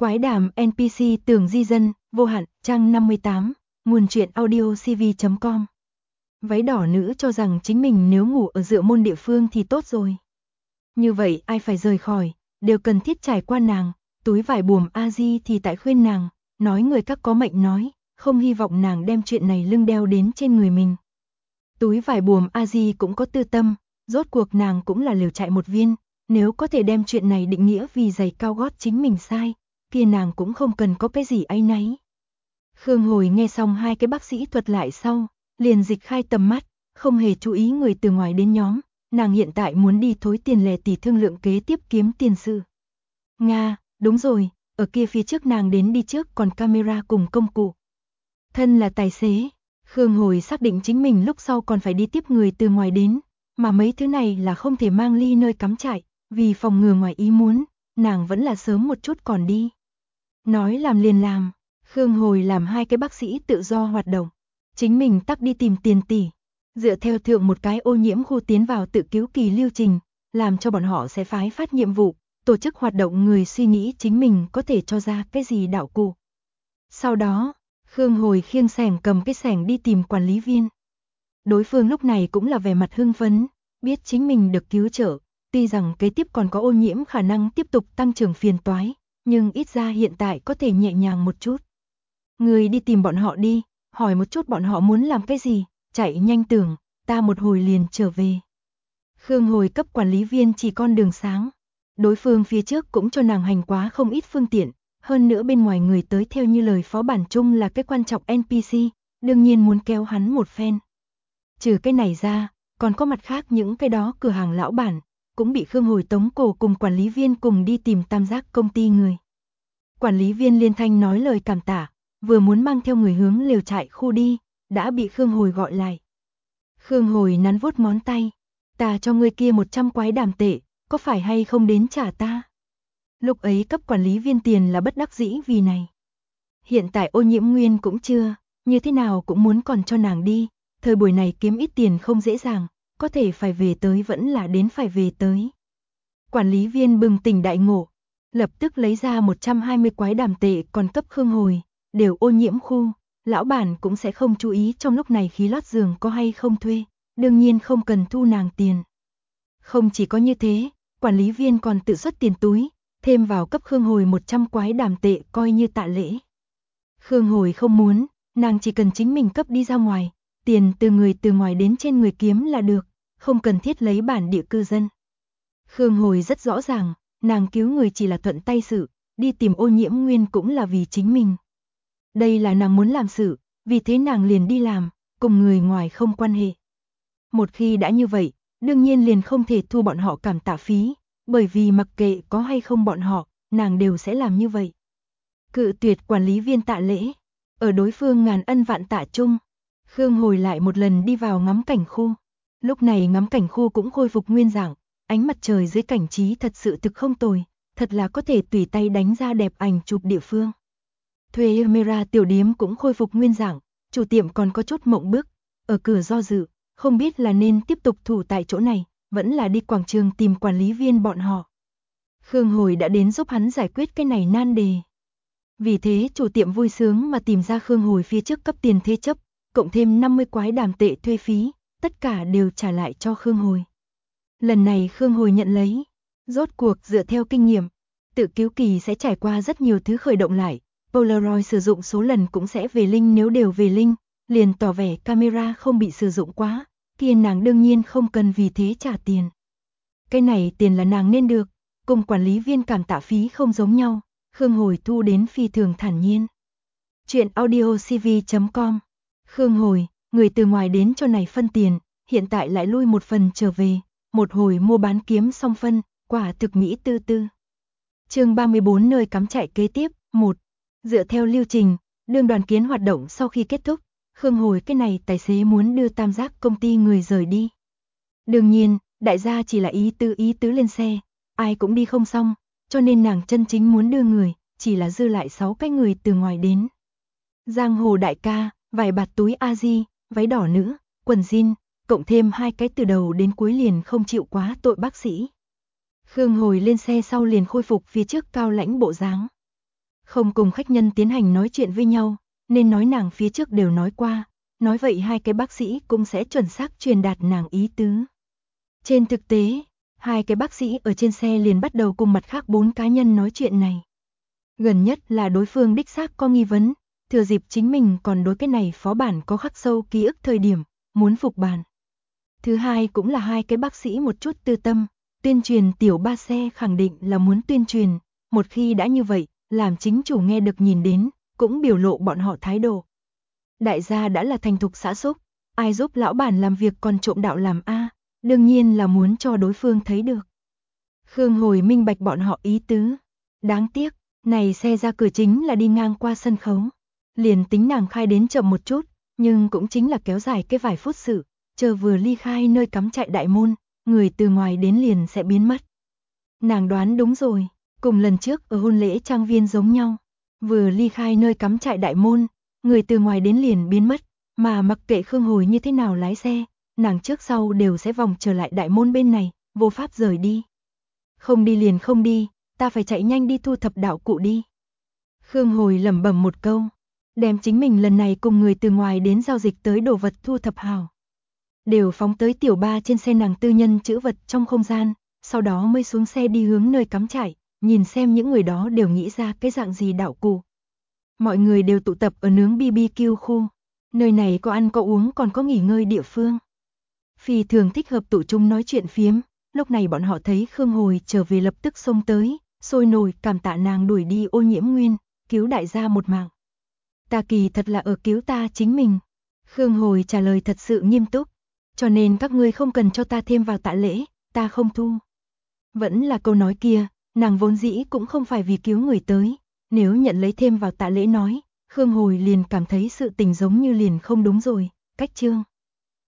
Quái đàm NPC Tường Di Dân, vô hạn, trang 58, nguồn truyện audio cv.com. Váy đỏ nữ cho rằng chính mình nếu ngủ ở Dựa Môn địa phương thì tốt rồi. Như vậy ai phải rời khỏi, đều cần thiết trải qua nàng. Túi vải buồm A-di thì tại khuyên nàng, nói người các có mệnh nói, không hy vọng nàng đem chuyện này lưng đeo đến trên người mình. Túi vải buồm A-di cũng có tư tâm, rốt cuộc nàng cũng là liều chạy một viên, nếu có thể đem chuyện này định nghĩa vì giày cao gót chính mình sai, kia nàng cũng không cần có cái gì áy náy. Khương Hồi nghe xong hai cái bác sĩ thuật lại sau, liền dịch khai tầm mắt, không hề chú ý người từ ngoài đến nhóm, nàng hiện tại muốn đi thối tiền lẻ tỷ thương lượng kế tiếp kiếm tiền sự. Nga, đúng rồi, ở kia phía trước nàng đến đi trước còn camera cùng công cụ. Thân là tài xế, Khương Hồi xác định chính mình lúc sau còn phải đi tiếp người từ ngoài đến, mà mấy thứ này là không thể mang ly nơi cắm trại, vì phòng ngừa ngoài ý muốn, nàng vẫn là sớm một chút còn đi. Nói làm liền làm, Khương Hồi làm hai cái bác sĩ tự do hoạt động, chính mình tắc đi tìm tiền tỷ, dựa theo thượng một cái ô nhiễm khu tiến vào tự cứu kỳ lưu trình, làm cho bọn họ sẽ phái phát nhiệm vụ, tổ chức hoạt động người suy nghĩ chính mình có thể cho ra cái gì đạo cụ. Sau đó, Khương Hồi khiêng xẻng cầm cái xẻng đi tìm quản lý viên. Đối phương lúc này cũng là vẻ mặt hưng phấn, biết chính mình được cứu trợ, tuy rằng kế tiếp còn có ô nhiễm khả năng tiếp tục tăng trưởng phiền toái, nhưng ít ra hiện tại có thể nhẹ nhàng một chút. Người đi tìm bọn họ đi, hỏi một chút bọn họ muốn làm cái gì, chạy nhanh tưởng, ta một hồi liền trở về. Khương Hồi cấp quản lý viên chỉ con đường sáng. Đối phương phía trước cũng cho nàng hành quá không ít phương tiện, hơn nữa bên ngoài người tới theo như lời phó bản chung là cái quan trọng NPC, đương nhiên muốn kéo hắn một phen. Trừ cái này ra, còn có mặt khác những cái đó cửa hàng lão bản, cũng bị Khương Hồi tống cổ cùng quản lý viên cùng đi tìm tam giác công ty người. Quản lý viên liên thanh nói lời cảm tạ, vừa muốn mang theo người hướng lều trại khu đi, đã bị Khương Hồi gọi lại. Khương Hồi nắn vuốt ngón tay, ta cho ngươi kia 100 quái đàm tệ, có phải hay không đến trả ta? Lúc ấy cấp quản lý viên tiền là bất đắc dĩ vì này. Hiện tại ô nhiễm nguyên cũng chưa, như thế nào cũng muốn còn cho nàng đi, thời buổi này kiếm ít tiền không dễ dàng, có thể phải về tới vẫn là đến phải về tới. Quản lý viên bừng tỉnh đại ngộ, lập tức lấy ra 120 quái đàm tệ còn cấp Khương Hồi, đều ô nhiễm khu, lão bản cũng sẽ không chú ý trong lúc này khí lót giường có hay không thuê, đương nhiên không cần thu nàng tiền. Không chỉ có như thế, quản lý viên còn tự xuất tiền túi, thêm vào cấp Khương Hồi 100 quái đàm tệ coi như tạ lễ. Khương Hồi không muốn, nàng chỉ cần chính mình cấp đi ra ngoài, tiền từ người từ ngoài đến trên người kiếm là được, không cần thiết lấy bản địa cư dân. Khương Hồi rất rõ ràng, nàng cứu người chỉ là thuận tay sự, đi tìm ô nhiễm nguyên cũng là vì chính mình. Đây là nàng muốn làm sự, vì thế nàng liền đi làm, cùng người ngoài không quan hệ. Một khi đã như vậy, đương nhiên liền không thể thu bọn họ cảm tạ phí, bởi vì mặc kệ có hay không bọn họ, nàng đều sẽ làm như vậy. Cự tuyệt quản lý viên tạ lễ, ở đối phương ngàn ân vạn tạ chung, Khương Hồi lại một lần đi vào ngắm cảnh khu. Lúc này ngắm cảnh khu cũng khôi phục nguyên dạng, ánh mặt trời dưới cảnh trí thật sự thực không tồi, thật là có thể tùy tay đánh ra đẹp ảnh chụp địa phương. Thuê camera tiểu điếm cũng khôi phục nguyên dạng, chủ tiệm còn có chút mộng bức, ở cửa do dự, không biết là nên tiếp tục thủ tại chỗ này, vẫn là đi quảng trường tìm quản lý viên bọn họ. Khương Hồi đã đến giúp hắn giải quyết cái này nan đề. Vì thế chủ tiệm vui sướng mà tìm ra Khương Hồi phía trước cấp tiền thế chấp, cộng thêm 50 quái đàm tệ thuê phí, tất cả đều trả lại cho Khương Hồi. Lần này Khương Hồi nhận lấy, rốt cuộc dựa theo kinh nghiệm, tự cứu kỳ sẽ trải qua rất nhiều thứ khởi động lại, Polaroid sử dụng số lần cũng sẽ về linh, nếu đều về linh, liền tỏ vẻ camera không bị sử dụng quá, kia nàng đương nhiên không cần vì thế trả tiền. Cái này tiền là nàng nên được, cùng quản lý viên cảm tạ phí không giống nhau, Khương Hồi thu đến phi thường thản nhiên. Chuyện audio cv.com. Khương Hồi, người từ ngoài đến cho này phân tiền, hiện tại lại lui một phần trở về, một hồi mua bán kiếm xong phân, quả thực mỹ tư tư. Chương 34 nơi cắm trại kế tiếp, 1. Dựa theo lưu trình, đương đoàn kiến hoạt động sau khi kết thúc, Khương Hồi cái này tài xế muốn đưa tam giác công ty người rời đi. Đương nhiên, đại gia chỉ là ý tứ lên xe, ai cũng đi không xong, cho nên nàng chân chính muốn đưa người, chỉ là dư lại 6 cái người từ ngoài đến. Giang hồ đại ca, vài bạt túi A-di, váy đỏ nữ, quần jean, cộng thêm 2 cái từ đầu đến cuối liền không chịu quá tội bác sĩ. Khương Hồi lên xe sau liền khôi phục phía trước cao lãnh bộ dáng. Không cùng khách nhân tiến hành nói chuyện với nhau, nên nói nàng phía trước đều nói qua, nói vậy hai cái bác sĩ cũng sẽ chuẩn xác truyền đạt nàng ý tứ. Trên thực tế, hai cái bác sĩ ở trên xe liền bắt đầu cùng mặt khác 4 cá nhân nói chuyện này. Gần nhất là đối phương đích xác có nghi vấn, thừa dịp chính mình còn đối cái này phó bản có khắc sâu ký ức thời điểm, muốn phục bản. Thứ hai cũng là hai cái bác sĩ một chút tư tâm, tuyên truyền tiểu ba xe khẳng định là muốn tuyên truyền, một khi đã như vậy, làm chính chủ nghe được nhìn đến, cũng biểu lộ bọn họ thái độ. Đại gia đã là thành thục xã xúc, ai giúp lão bản làm việc còn trộm đạo làm A, đương nhiên là muốn cho đối phương thấy được. Khương Hồi minh bạch bọn họ ý tứ. Đáng tiếc, này xe ra cửa chính là đi ngang qua sân khấu. Liền tính nàng khai đến chậm một chút, nhưng cũng chính là kéo dài cái vài phút sự, chờ vừa ly khai nơi cắm trại đại môn, người từ ngoài đến liền sẽ biến mất. Nàng đoán đúng rồi, cùng lần trước ở hôn lễ trang viên giống nhau, vừa ly khai nơi cắm trại đại môn, người từ ngoài đến liền biến mất, mà mặc kệ Khương Hồi như thế nào lái xe, nàng trước sau đều sẽ vòng trở lại đại môn bên này, vô pháp rời đi. Không đi liền không đi, ta phải chạy nhanh đi thu thập đạo cụ đi. Khương Hồi lẩm bẩm một câu, đem chính mình lần này cùng người từ ngoài đến giao dịch tới đồ vật thu thập hào. Đều phóng tới tiểu ba trên xe nàng tư nhân trữ vật trong không gian, sau đó mới xuống xe đi hướng nơi cắm trại, nhìn xem những người đó đều nghĩ ra cái dạng gì đạo cụ. Mọi người đều tụ tập ở nướng BBQ khu, nơi này có ăn có uống còn có nghỉ ngơi địa phương. Phi thường thích hợp tụ chung nói chuyện phiếm, lúc này bọn họ thấy Khương Hồi trở về lập tức xông tới, sôi nổi cảm tạ nàng đuổi đi ô nhiễm nguyên, cứu đại gia một mạng. Ta kỳ thật là ở cứu ta chính mình. Khương Hồi trả lời thật sự nghiêm túc, cho nên các ngươi không cần cho ta thêm vào tạ lễ, ta không thu. Vẫn là câu nói kia, nàng vốn dĩ cũng không phải vì cứu người tới, nếu nhận lấy thêm vào tạ lễ nói, Khương Hồi liền cảm thấy sự tình giống như liền không đúng rồi, cách chương.